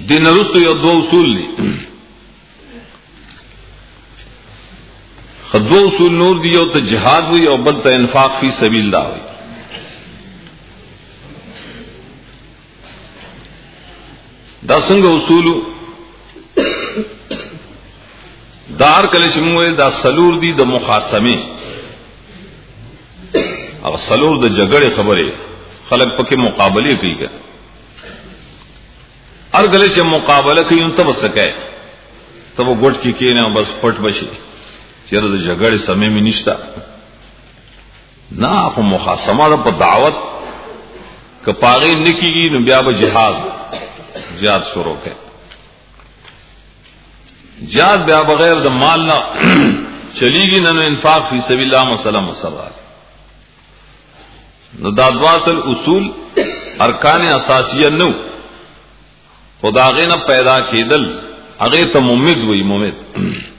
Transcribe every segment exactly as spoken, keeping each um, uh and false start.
دین رستو یو دو اصول لی خدو اصول نور دی یو تا جہاد ہوئی اور بل تا انفاق فی سبیل اللہ ہوئی. دا سنگ اصول دار کلش موئے دا سلور دی دا مخاسمے اور سلور دا جگڑے خبرے خلق پکے مقابلے کی گئے ار گلے سے مقابلہ کی ان تب سکے تب وہ گٹ کی کینے بس پٹ بچی چیر دا جگڑے سمے میں نشتا نہ آپ مخاسمہ دا پا دعوت کہ پاغی نکی گی نبیاب جہاد جہاد شروع کے جہاد بیا بغیر دا مال نہ چلی گی نہ انفاق فی سبیل اللہ مسئلہ مسئلہ نو دادواصل اصول ارکان اساسیہ نو خدا غینا پیدا کیدل اگے تو ممد ہوئی ممد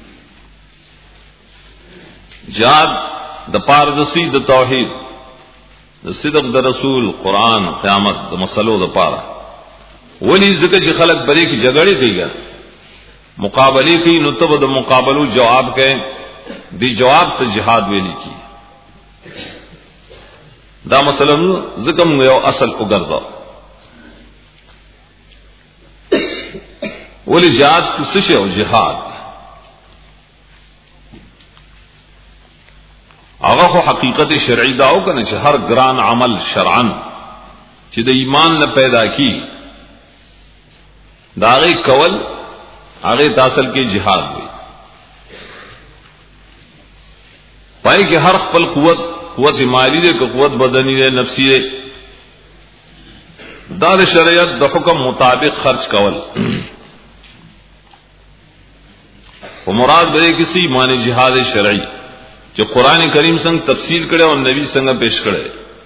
جہاد دا پاردسی دا توحید دا صدق دا رسول قرآن قیامت دا مسلو دا پارا ولی ذکر چی خلق برے کی جگڑی دی گا مقابلے کی نتب دا مقابلو جواب کے دی جواب تا جہاد ویلی کی دا مسئلہ ذکر گیا اصل اگرزا ولی جہاد کسش ہے جہاد آغا خو حقیقت شرعی داو کنا چھ ہر گران عمل شرعن چھ دا ایمان نہ پیدا کی دا آغی کول آغی تاصل کی جہاد ہوئی پائی کہ ہر خپل قوت قوت مالی دے کہ قوت بدنی دے نفسی دے دا شریعت دا حکم مطابق خرچ کول و مراد بڑے کسی معنی جہاد شرعی جو قرآن کریم سنگ تفصیل کرے اور نبی سنگ پیش کرے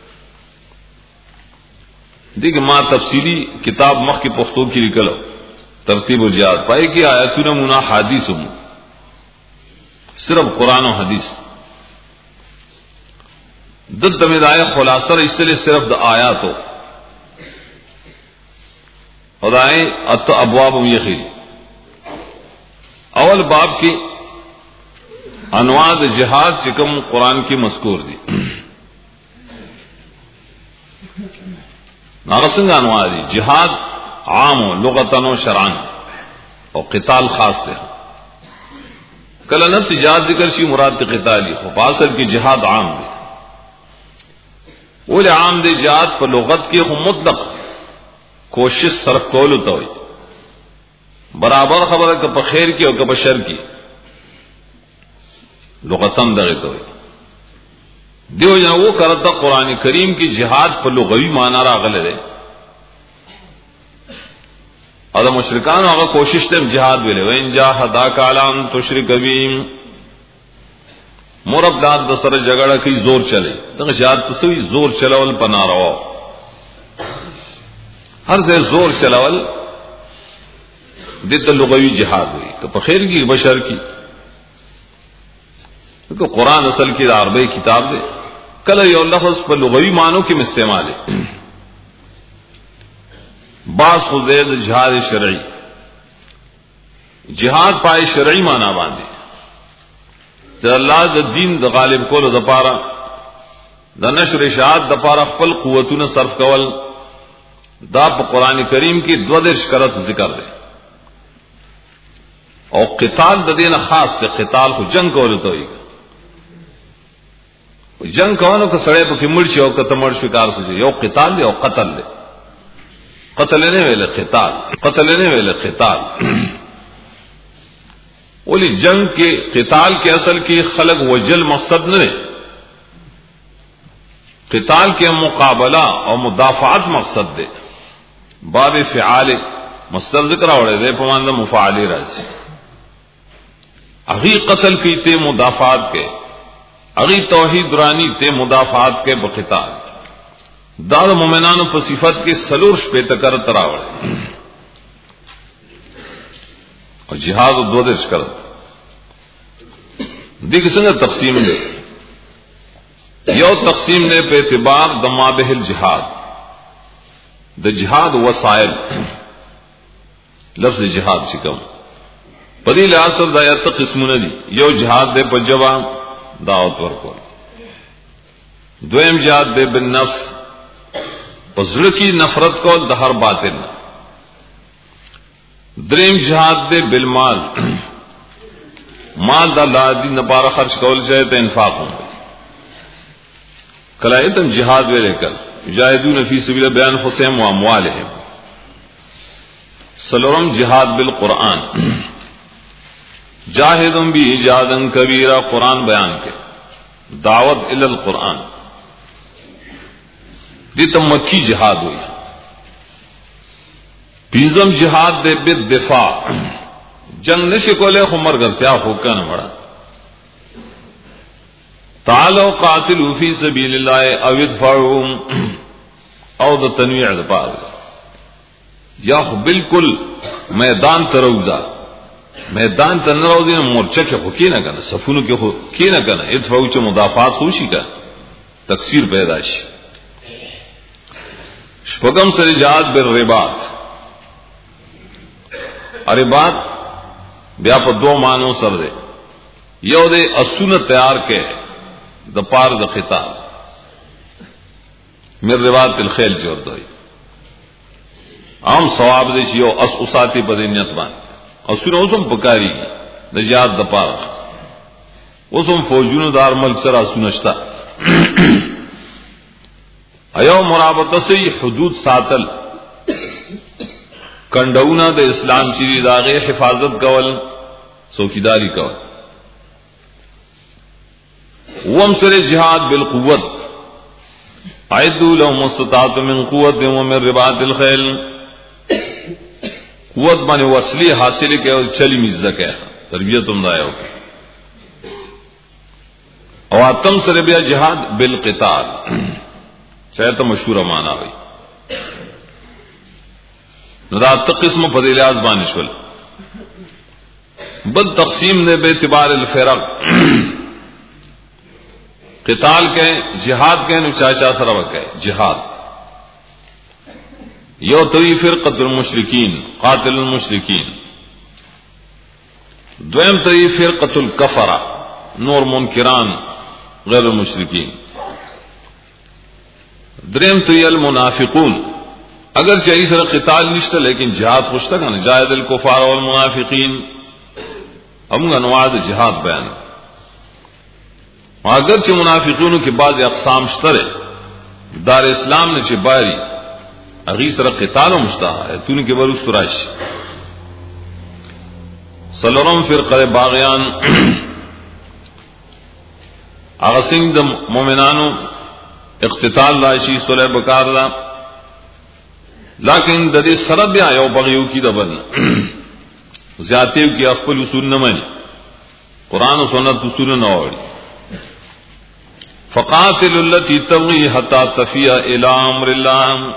دیکھ ماں تفصیلی کتاب مخ کی پختوں کی نکلو ترتیب و جہاد پائے کہ آیتون منا حدیث ہوں صرف قرآن و حدیث دد دمید آئے خلاصر اس لیے صرف دا آیات ہو اور آئے ات ابواب یہ خیری اول باب کی انواع جہاد چکم قرآن کی مذکور دی ناغسنگ انواع دی جہاد عام ہو لغتن و شرعن اور قتال خاص سے کل نفس جہاد ذکر شی مراد قتالی خو اصل کی جہاد عام دی وہ عام دے جہاد پر لغت کی خو مطلق کوشش صرف کولو تو ہوئی برابر خبر ہے کہ بخیر کی اور کہ بشر کی لغتن دغه ته دیو جنا وہ کرتا قرآن کریم کی جہاد پر لغوی معنی راغله ده اور مشرکان هغه کوشش ته جہاد ویلې وین جاهداک علی تشرک بهم مرب داد د سره جګړه کی زور چلے دغه جہاد تسوی زور چلاول پنا راو ہر سے زور چلاول دته لغوی جہاد ہوئی کہ په خیر کی بشر کی کیونکہ قرآن اصل کی عربی کتاب دے کل یو لفظ پر لغوی معنوں کی استعمال ہے بعض خزید جہاد شرعی جہاد پائے شرعی معنی باندھے تو اللہ دا دین دا غالب کول دا پارا دا نشر اشاعت دا پارا خپل قوتون صرف کول دا پا قرآن کریم کی دو درش کرت ذکر دے اور قتال دا دین خاص سے قتال کو جنگ کول تو ہی جنگ کونو کہ سڑے پہ مڑ شو کہ مڑ شکار سے یو قتال دے او قتل دے قتل نے ویلے قتال قتل نے ویلے قتال ولی جنگ کے قتال کے اصل کی خلق وجل مقصد نہ قتال کے مقابلہ اور مدافعات مقصد دے باب فعال مصدر ذکر اورے دے پماند مفعال راضی اگی قتل کی تے مدافعات کے اگی توحید رانی تے مدافعات کے بقتال دار مومنان پر صفت کے سلورش پہ تکر تراوڑ اور جہاد دو درش کر دیکھ سنگ تقسیم دے یو تقسیم دے پہ اعتبار دمابہ الجہاد دا جہاد وسائل لفظ جہاد شکم پدی لحاظ سر دایات قسمونه دي. یو جہاد دے په جواب دعوت ورکول، دویم جہاد دے بالنفس پزړه کی نفرت کول د هر باطل، دریم جہاد دے بالمال مال د الله دین لپاره خرچ کول شي ته انفاق ہوں. کلایتم جہاد ویلے کل جاہدون فی سبیل بیان حسین و اموالہم. سلورم جہاد بالقرآن جاہدن بھی جہادن کبیرہ قرآن بیان کے دعوت الی القرآن دیتا مکی جہاد ہوئی. پینزم جہاد دے بالدفاع جنگ نشی کولے خو مرگرتیا خوکا نمڑا. تعالوا قاتلوا فی سبیل اللہ او ادفعوا او دا تنویع دا پار یا خو بالکل میدان تروزا میدان تا نروزی مورچہ کے خو کی نہ کنا صفونو کے خو کی نہ کنا ادفعوا چا مدافعات خوشی کا تکثیر پیداش. شپگم سر جہاد بالرباط رباط بیا پا دو معنوں سر دے. یو دے اسون تیار کے دا پار دا خطاب مر رباط الخیل چور دوئی عام ثواب دے چیو اس اساتی پا دے نیت بان اسون اسم پکاری دا جہاد دا پار اسم فوجون دار ملک سر اسونشتا ایو مرابطہ سے حدود ساتل کنڈونا دا اسلام چیری داغے حفاظت کول سوکیداری کول. وم سر جہاد بالقوت اعدوا لهم ما استطعتم من قوت ومن رباط الخیل. قوت مانے وصلی حاصل کے اور چلی مزدک ہے تربیت امدائیو کے. اواتم سر بیا جہاد بالقتال شاید تو مشہور مانا ہوئی ندات قسم فضیل آزمانش کل بد تقسیم نے بے اعتبار الفرق قتال کے جہاد کے چاچا سرب کے جہاد یو توی فرقۃ المشرکین قاتل المشرکین، دویم توی فرقۃ الکفرہ نور منکران غیر المشرکین، دریم توی المنافقون اگر چاہیے سر قتال نشتا لیکن جہاد خوش تک نا جاہد الکفار والمنافقین ہم انواع جہاد بیان. اگرچہ منافقون کے بعض اقسام شترے دار اسلام نے چباری اگی سر قتال و مشتاح ہے تو کے بروس فراش سلورم فرقہ باغیان اغسنگ دم مومنانو اقتتال راشی صلح بکار دا لیکن ددی سرب بیا یو بغیو کی دبن زیادتیو کی افپل اصول نمانی قرآن و سنت اصول نوڑی. فقاتل التي تبغي حتى تفيء الى امر الله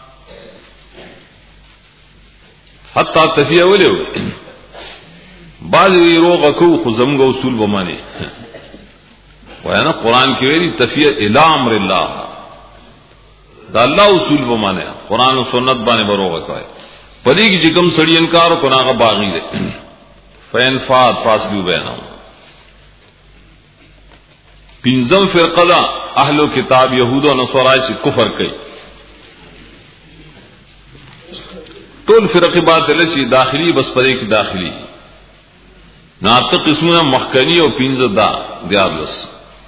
حتى تفيء ولو بعض روغ کو خزم گو اصول بمانے وانا قرآن کی ویری تفیع الى امر اللہ دا اللہ اصول بمانے قرآن و سنت بانے بروغ کا ہے پدی کی چکم سڑی انکار و کناغ باغی دے فین فات فاصلو بینہم. پینزم فرقہ اہل و کتاب یہود و نصاراء سے کفر کئی طول فرقی باطل چی داخلی بس پدے کی داخلی ناتق قسمنا مخکنی و پینز دا دیارلس.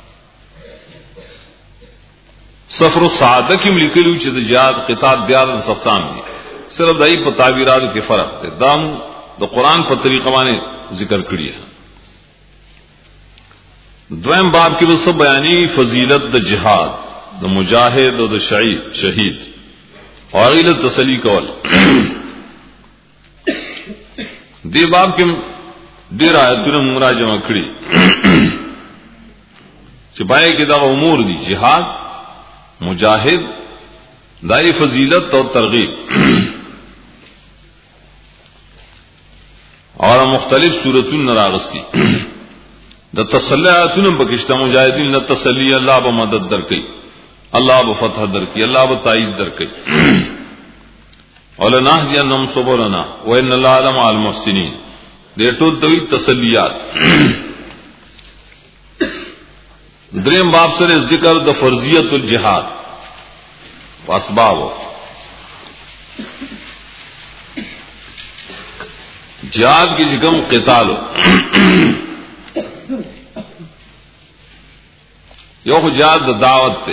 سفر السعادہ کی ملکلو چی دا جہاد قتال دیارلس اقسام دی صرف دائی پا تعبیرات کے فرق دے دام دا قرآن پر طریقہ مانے ذکر کری ہے. دویم باب کی بس بیانی فضیلت دا جہاد دا مجاہد و دا شہید شہید اور غیلت تسلی کول. دی باب کے دیر آیتون مراجمہ کھڑی چپائے کہ دا امور دی جہاد مجاہد دائی فضیلت اور ترغیب اور مختلف صورتون نراغستی دا تسلی آیتون بکشتا مجاہدین دا تسلی اللہ با مدد در کئی اللہ با فتح در کئی اللہ با تائید در کئی. ولنهدینهم سبلنا وان الله لمع المحسنین. دې ټول دوی تسلیات. دریم باب سره ذکر د فرضیت الجهاد واسباب. جہاد کی جگم قتال ہو یو جہاد دا دعوت تے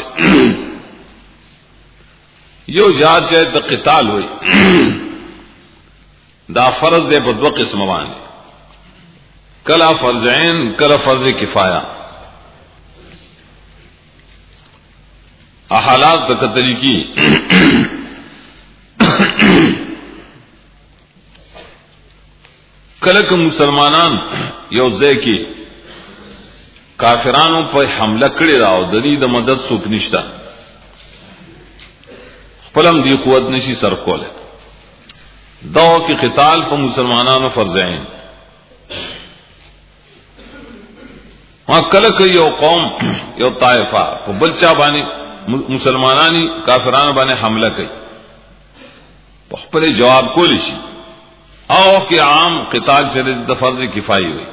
یو جہاد چاہے تو قتال ہوئی دا فرض دے بدو قسم بانے کلا فرض عین کلا فرض کفایہ. حالات دا قتل کی کلک مسلمانان یو ځای کې کافرانو په حمله کړی راو د دې د مدد څوک نشته خپلم دی قوت نشي سر کوله دا کې قتال په مسلمانانو فرض عین. ها کلک یو قوم یو طائفه په بلچا باندې مسلمانانی کافرانو باندې حمله کوي په خپل جواب کولی شي او کہ عام قتال چلے د فرض کفائی ہوئی.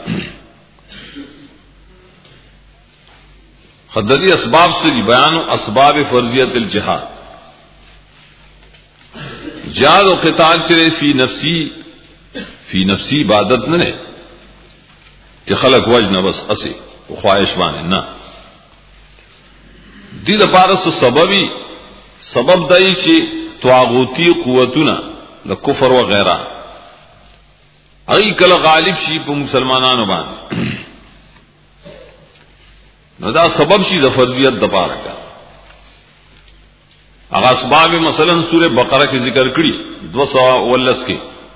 خدلی اسباب سے بیان اسباب فرضیت الجہاد. جہاد و قتال چلے فی نفسی فی نفسی عبادت نہ کہ خلق وجن بس اسی خواہش بانے نہ دی د پارس سببی سبب دای چې طاغوتی قوتونه د کفر وغیرہ ای کله غالب شي په مسلمانانو باندې نو دا سبب شي د فرضیت د پاره کا. هغه اسباب مثلا سورہ بقرہ کې ذکر کړي دو سو ولس کې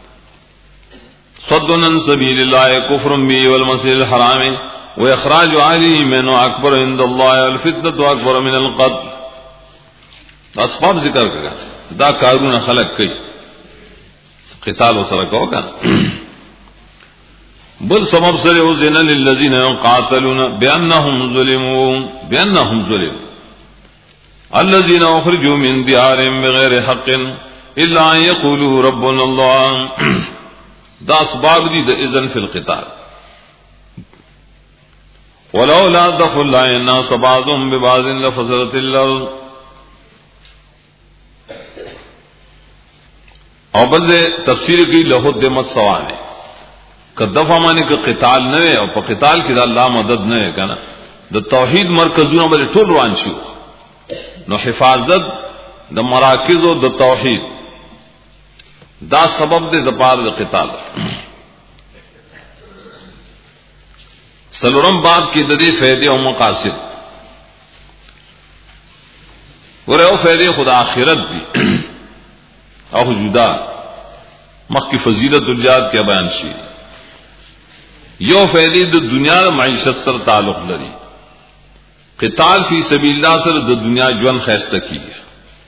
صد عن سبیل الله کفر بی والمسجد الحرام واخراج علی منه اکبر عند الله الفتنه اکبر من القتل. اسباب ذکر کړه دا کارونه خلق کوي قتال وسره کوه. بل سبب سره او زین للذین یقاتلون بانهم ظلموا بانهم ظلموا الذين اخرجوا من ديارهم بغير حق الا ان يقولوا ربنا الله. دا اسباب دي د اذن فی القتال. ولولا دفع الله الناس بعضهم ببعض لفسدت الارض. او بل تفسیر کی لہد مت سوال ہے کہ دفع معنی کہ قتال نہ ہے اور قتال کی اللہ مدد نہ ہے کنا د توحید مرکزونه بل ټول روان شو نو حفاظت د مراکز او د توحید دا سبب دے د پار د قتال. سلورم باب کی ددی فائدے او مقاصد ورے او فائدے خدا آخرت دی او جدا مخ کی فضیلت الجہاد کیا بیان شي. یو فائدے د دنیا معیشت سره تعلق لري. قتال فی سبیل اللہ سره د دنیا ژوند خیسته کیږي.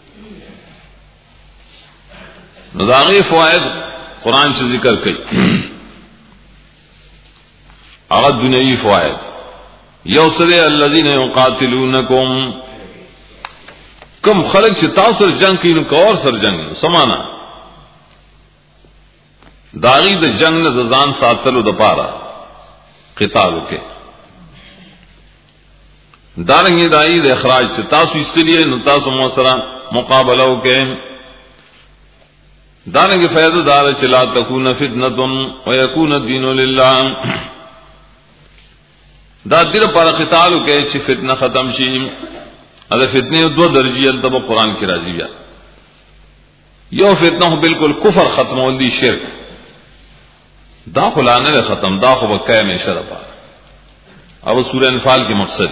نظامی فوائد قرآن سے ذکر کئی اغد دنیاوی فوائد یو سرے الذین یقاتلونکم کم خلق چھ تاثر جنگ کی نکا اور سر جنگ سمانا داغی دا جنگ نا دزان ساتلو دا پارا قتالو کے دارنگی دائی دا اخراج سے تاسو اس لیے نتاسو موسرا مقابلو کے دانگی فیض دار چلا تکون فتنۃ ویکون الدین للہ. دا دل پر قتال کے چھ فتنہ ختم شی ادا فتنے دو درجیت تب قرآن کی راضی بیا یو فتنہ بالکل کفر ختم ہوندی شرک دا خلانے لے ختم دا خو بکے میں شرپا اب سورہ انفال کی مقصد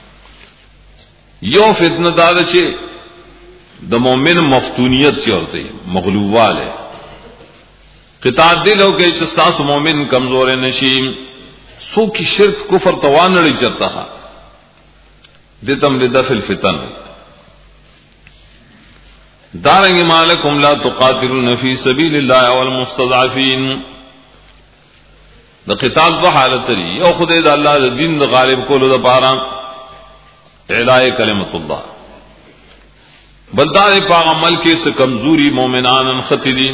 یو فتنہ دا چھ د مومن مفتونیت سے ہوتے مغلوب والے قتال دل ہو کہ استاس مومن کمزور نشیم سو کی شرک کفر توان نہیں چلتا دتم لدفع الفتن. دارنگ مالکم لا تقاتلون فی سبیل اللہ والمستضعفین. دا قتال دو حالت ری یو خدای دا اللہ دا دین دا غالب کولو دا پارا اعلاء کلمت اللہ بلدار پاک عمل کے سے کمزوری مومنان خطرین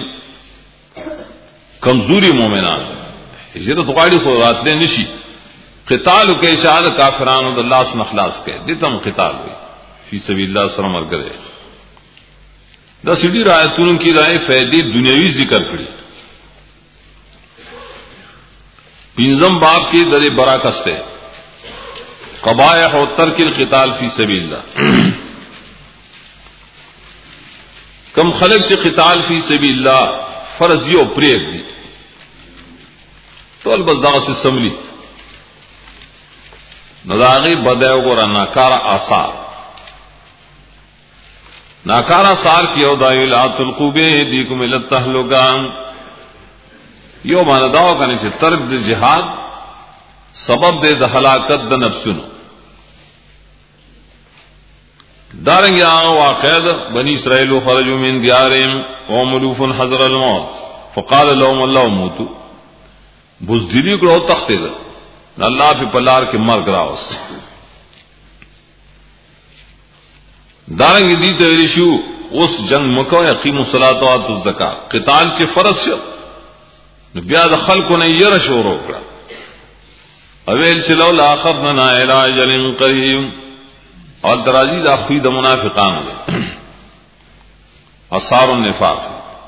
کمزوری مومنان ہجرت غاڑی خو راتلے نشی قتال کے اشارہ کافران و اللہ سے نخلاص کے دیتم قتال ہوئی فی سبیل اللہ سلام ورگرے دا سیدھی رایتون کی رائے فیدی دنیاوی ذکر کری پینزم باب کی در براکستے قبائح و ترک القتال فی سبیل اللہ کم خلق سے قتال فی سبیل اللہ فرضیو پریک دی تو البزداغ سے سملی نزاغی بدیو گورا ناکارا آثار ناکارا سار کی اودائی لا تلقوا بأیدیکم الی التہلکہ یو مانا داو کنے چھے ترک دے جہاد سبب دے دا ہلاکت دا نفسنو دارنگی آغا واقعد بنی اسرائیل خرجوا من دیارهم وهم الوف حذر الموت فقال لهم اللہ موتو بزدلی کرو تختے دا اللہ پہ پلار کے مرگ راوس دارنگی دی تیرشو اس جنگ مکو یقیم الصلاة وآتوا الزکاة قتال چے فرض شو بیاد خلقو نے یہ رشو روکڑا اویل چلو لاخرنا الى اجل قریب اور درازی دا خوی دا منافقان دے اثار النفاق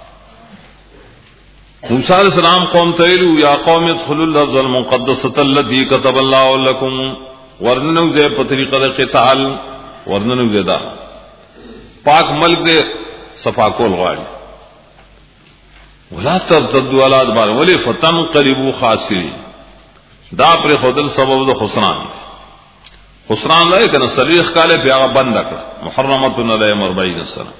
موسیٰ علیہ السلام قوم تیلو یا قوم ادخلوا الارض المقدسة التي كتب الله لكم ورننو زی پطریقہ دا قتال ورننو زی دا پاک ملک دے صفاکول غاڑی ولا ترتدوا على ادبار ولی فتنقلبوا خاسرین دا پر خودل سبب دا خسران خسران لائے کہ سریخ کالے پہ آگا بند اکڑا محرمتن علیہم اربعین سنہ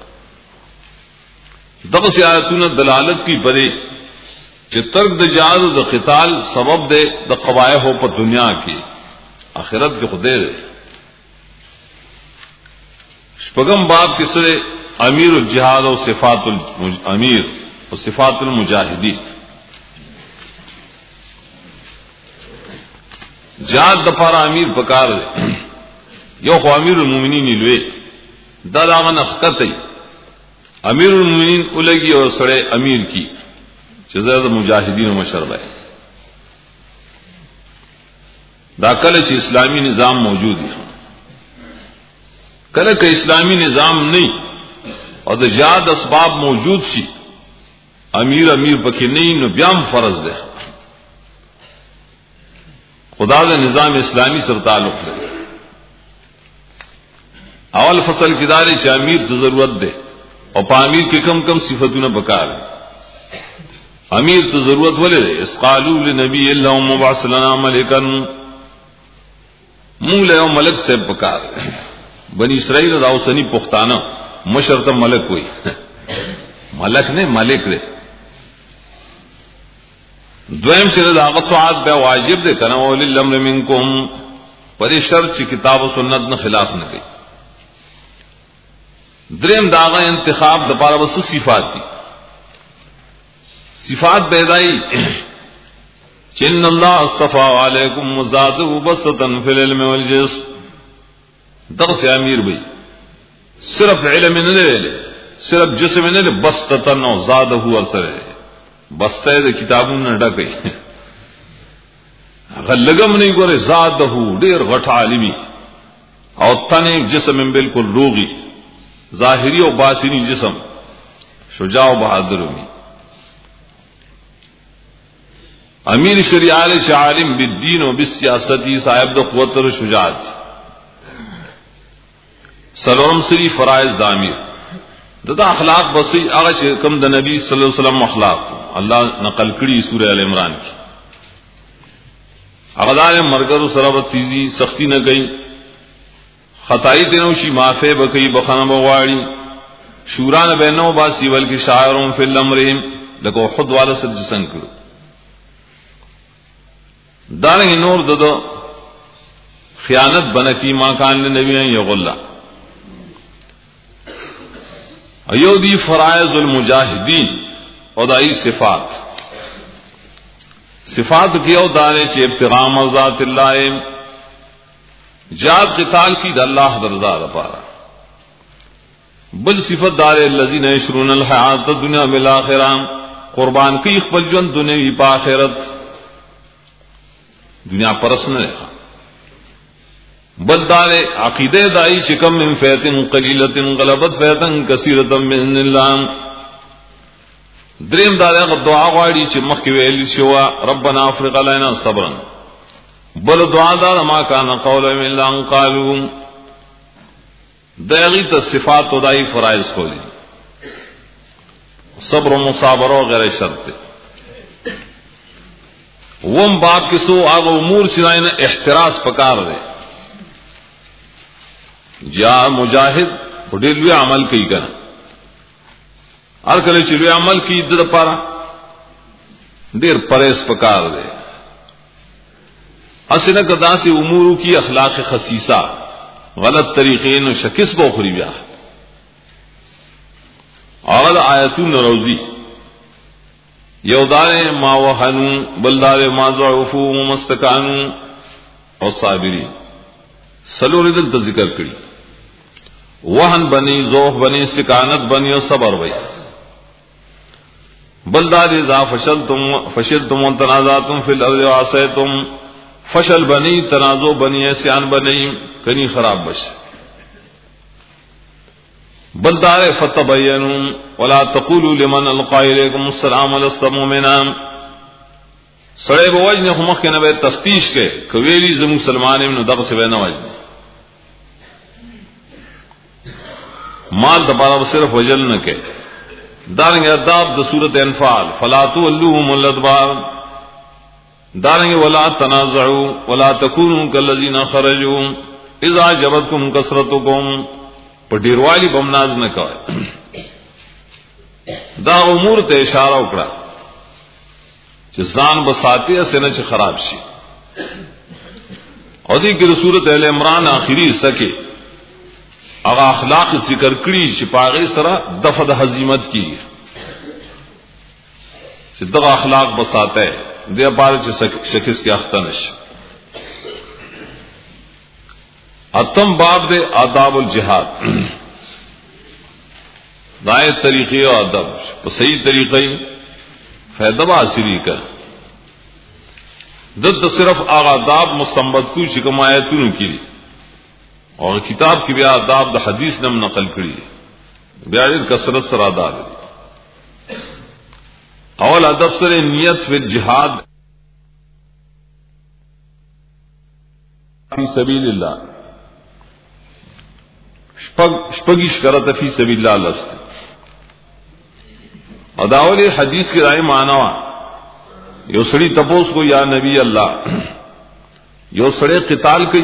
دغس آیتون دلالت کی پدے کہ ترک دا جہاد دا قتال سبب دے دا قبائح ہو پر دنیا کی آخرت کے خدے دے شپگم باب کس سے امیر الجہاد و صفات الامیر و صفات المجاہدین جہاد دپارا امیر پکار دے یو خو امیر المومنین لوے دا داغن اخکت امیر المومنین الگی اور سڑے امیر کی چیزر مجاہدین و مشرب ہے دا کلچ اسلامی نظام موجود ہے کلچ اسلامی نظام نہیں اور دا جہاد اسباب موجود سی امیر امیر پکی نہیں نو بیام فرض دے خدا دا نظام اسلامی سر تعلق دے اول فصل کی داری سے امیر تو ضرورت دے اور پا امیر کے کم کم صفتوں نے بکا دے امیر تو ضرورت والے دے اس قالو لنبی اللہ مبعث لنا ملکن منہ لے ملک سے بکا دے بنی اسرائیل راو سنی پختانہ مشرط ملک کوئی ملک نے ملک دے دویم سرد آغت و عاد بے واجب دے کنا ولی الامر منکم پری شرط چی کتاب و سنت نے خلاف نہ گئی دریم داغا انتخاب دپارا بس صفات دی صفات بیدائی چن اللہ اصطفا علیکم مزادہ بسطن فی العلم والجسم دغس امیر بھئی صرف علم نہ لے صرف جسم نہ لے بسطن و زادہ اثر ہے بستے دے کتابوں نے ڈکے غلگم نہیں گورے زادہ ڈیر غٹ عالمی اور تنے جسم بالکل روغی ظاہری و باطنی جسم شجاع و بہادر میں امیر شریعال سے عالم بالدین و بالسیاستی صاحب دو قوت و شجاعت سلورم سری فرائض دا امیر دتا اخلاق بسی آغا کم دا نبی صلی اللہ علیہ وسلم اخلاق اللہ نقل کری سورہ ال عمران کی اغدار مرگر و سرابت تیزی سختی نہ گئی خطائی تنوشی معافی بکئی بخانہ بغاڑی شوران بینو باسی بلکہ شاعروں فی الامرہم لکو خود والا سر جسن کرو دارنگی نور ددو خیانت بنکی ما کان لنبی یغلہ ایو دی فرائض المجاہدین اور دائی صفات صفات کیو دارے چے ابتغاء مرضات اللہ جاد قتال کی دا اللہ درزا دا پارا بل صفت دار الذین یشرون الحیات الدنیا بالآخرہ، قربان کی خپل ژوند دنیوی په آخرت، دنیا پرس نه بل دار عقیدہ دائی چکم من فیتن قلیلت غلبت فیتن کثیرتا بإذن اللہ. دریم دار دعا غواړي چې مخکې ویل شو ربنا افرغ علينا صبرا، بل دعا دار ما کان قولهم الا ان قالوا، دغی ته صفات او دای فرایض کولی صبر و مصابره وغیرہ شرط. وم باب کسو هغه امور چې نه احتراز پکار دی. جا مجاہد ډېر لوی عمل کوي کنه، هر کله چې لوی عمل کوي د لپاره ډېر پرهیز پکار دی. اسنه کدا سي امور کی اخلاق خسیسہ غلط طریقے نو شکس بو خری بیا اول آیتون روزی یودار ما وهنو بلدار ما ضعفو مستکانو او صابری سلو ردل ته ذکر کړي. وهن بنی ضعف بنی استقامت بنی او صبر وای. بلدار اذا فشلتم فشلتم وتنازعتم فی الارض وعصیتم، فشل بنی تنازع بنی عصیان بنی کنی خراب بش. بلدار فتبینوا ولا تقولوا لمن القى الیکم السلام لست مؤمنا، سړی به وجنه خو مخکې نه به تفتیش کې کویلی زمو مسلمانانو نو دغه څه به نه وجنه. مال دبارہ صرف وجل نہ کہ دارنگ اداب د سورۃ انفال فلا تولوهم الادبار، دارنگ ولا تنازعوا ولا تكونوا كالذين خرجوا اذا جبتكم كثرتكم، پډیروالی بمناز نہ کوي. دا امور ته اشاره وکړه چې ځان بساتی اسنه چې خراب شي. او دې کې سورۃ ال عمران آخری سکه هغه اخلاق ذکر کړي چې پاغه سره دفع د هزیمت کی، چې دغه اخلاق بساته دې بار چې شکست کې اخته نشي. اتم باب دے آداب الجہاد، دائیں طریقے اور ادب صحیح طریقے فائدہ حاصلی کا دد صرف آغا آداب مستنبت کو شکم آیتوں کی اور کتاب کی بیا آداب دا حدیث نم نقل کری بیا کثرت سر آداب. اول ادب سر نیت فی الجہاد فی سبیل اللہ، شپگیش کرت فی سبیل اللہ لفظ. اداول حدیث کی رائے معنی یو سڑی تپوس کو یا نبی اللہ، یو سڑے قتال کی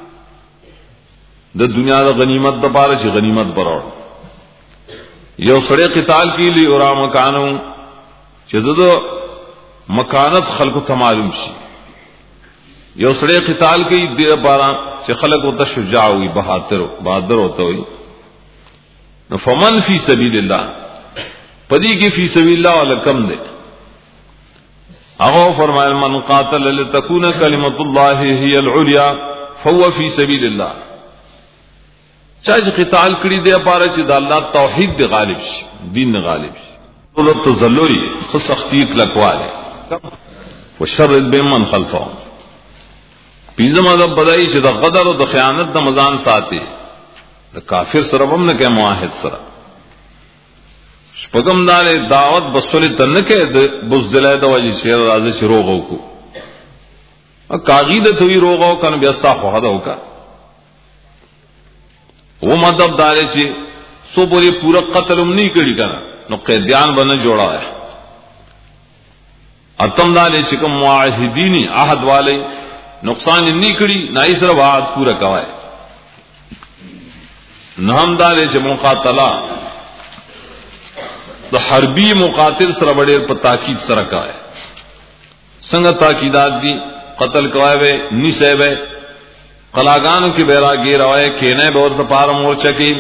د دنیا دا غنیمت دا پارا چی غنیمت برور، یو سڑے قتال کی لی اورا مکانو چی دو مکانت خلق تمالوم شی، یو سڑے قتال کی دیر پارا چی خلق ہوتا شجاع ہوئی بہادر بہادر ہوتا ہوئی. فمن فی سبیل اللہ پدی کی فی سبیل اللہ والا کم دے. اغو فرمائے من قاتل لتکون کلمت اللہ ہی العلیا فهو فی سبیل اللہ، چاہے قتال کری دے پارا چی دا اللہ توحید دے غالب شی، دین غالب شی. طلب تزلوی خسختیت لکوالے وشرد بمن خلفهم. پینزم ادب بدائی چی دا غدر و دا خیانت دا مزان ساتے دا کافر سربم نکے معاہد سر. شپگم دارے دعوت بسولی تنکے بزدلے دا وجی شیر رازے چی روغو کو کاغیدت ہوئی روغو کن بیستا خوہدہ ہوکا. وہ مدب دارے چی سو بولی پورا قتلم نہیں کری کنا نو قیدیان بنا جوڑا ہے. اتم دارے چکم معاہدینی عہد والے نقصان نہیں کری نہ اس طرح عہد پورا کوائے. نہم دارے چی مقاتلہ دا حربی مقاتل سر بڑے پر تاکید سر کوائے. سنگ تاکیدات دی قتل کوائے وے نی سے وے قلاگانوں کی بیرا گیر آئے کینے بہت پارا مورچہ کی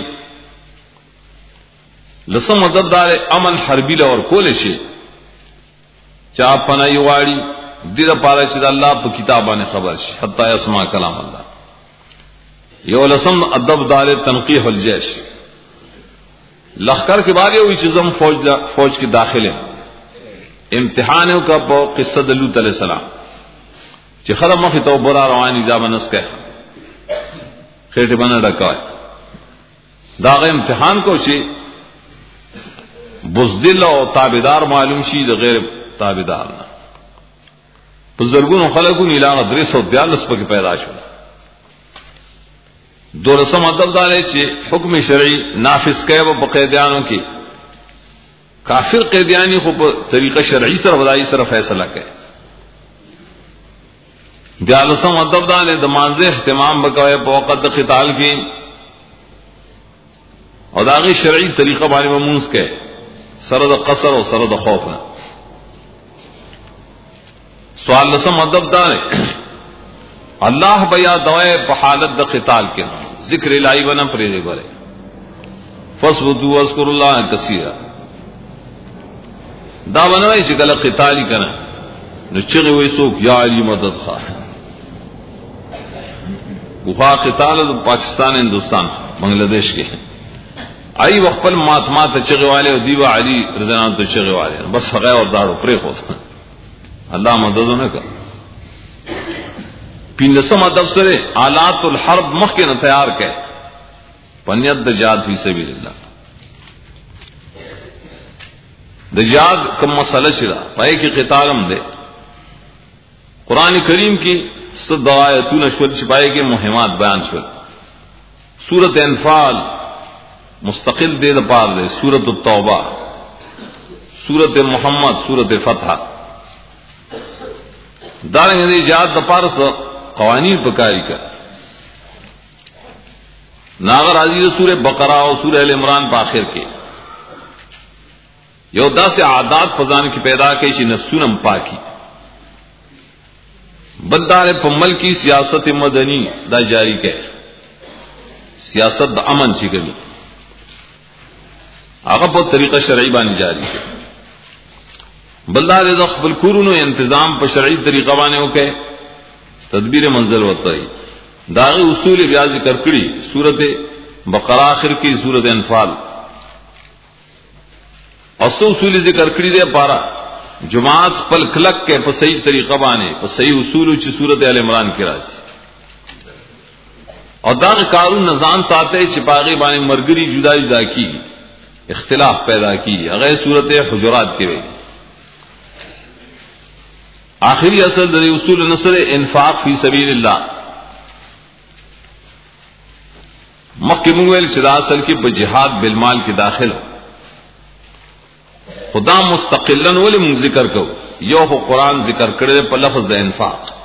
لسم مدد دار امن حربی لور کولے شے چاپ پنائی واڑی دیر پارا چیز اللہ پا کتابان خبر شے حتی اسماء کلام اللہ. یو لسم ادب دار تنقیح الجیش لخکر کے بارے ہوئی چیزم فوج فوج کے داخل ہیں امتحان کا قصہ لوط علیہ السلام چې خدای مخې ته برا رواني دا منس کې خېټه باندې ډکا دا غي امتحان کو چې بزدل او تابعدار معلوم شي د غیر تابعدار نه بزرګونو خلکو نه لاغ درې سو دیالس پکې پیدا شول دولسم ادب دار چې حکم شرعي نافذ کړي په قیدیانو کې کافر قیدیانی خو په طریقه شرعي سره ودایي سره فیصله کوي دیالسم ادب دار د مانزه اهتمام وکوي په وخت د قتال کې او داغي شرعي طریقه باندې ممونس کوي سره د قصر او سره د خوف نه سوال لسم ادب دار اللہ بیا دوائے په حالت د قتال کې ذکر الہی بنا پرې غره فسبحوا واذكروا الله كثيرا دا بنوي چې کله قتال کنا نو چې وي څوک یا علی مدد خواہ وخا قتال د پاکستان ہندوستان بنگلہ دیش کې آئی وقت پر ماتمات چغے والے اور دیوا علی رضی اللہ عنہ تو چغے والے بس فقہ اور داڑو پرے ہوتا اللہ مدد نہ کر پینسم ادب سرے آلات الحرب مخ کے نہ تیار کے پنیت دجاد فی سبیل اللہ دجاد کم مسئلہ چرا پائے کی قتالم دے قرآن کریم کی صد آیتون شول چھپائے کے مہمات بیان شول سورت انفال مستقل دے دپار دے سورت التوبہ سورت محمد سورت فتح دارنگ دے جاد دپار سے قوانین پکاری کا ناغر عزیز سورہ بقرہ اور سورہ ال عمران پا آخر کے یودا سے عادات فضان کی پیدا کی چی نفسونم پاکی بدار پمل کی سیاست مدنی دا جاری کے سیاست دا امن چی کبھی آگا پر طریقہ شرعی بانی جاری ہے بلدار دخ بالکورن انتظام پر شرعی طریقہ بانے ہو کے تدبیر منزل ہوتا ہے داغی اصول بیا ذکر کری سورت بقرہ آخر کی سورت انفال اصل اصول ذکر کری دے پارا جماعت پل کلک کے پر صحیح طریقہ بانے پر صحیح اصول چی سورت ال عمران کی راضی اور داغ کارون نظام ساتے چپاغی بانے مرگری جدا جدا کی اختلاف پیدا کی اغیر صورت حجرات کے وے آخری اصل در اصول نصر انفاق فی سبیل اللہ مخی منگویل چدا اصل کی بجہاد بالمال کی داخل ہو خدا مستقلن ولی من ذکر کو یو قرآن ذکر کرے پر لفظ دا انفاق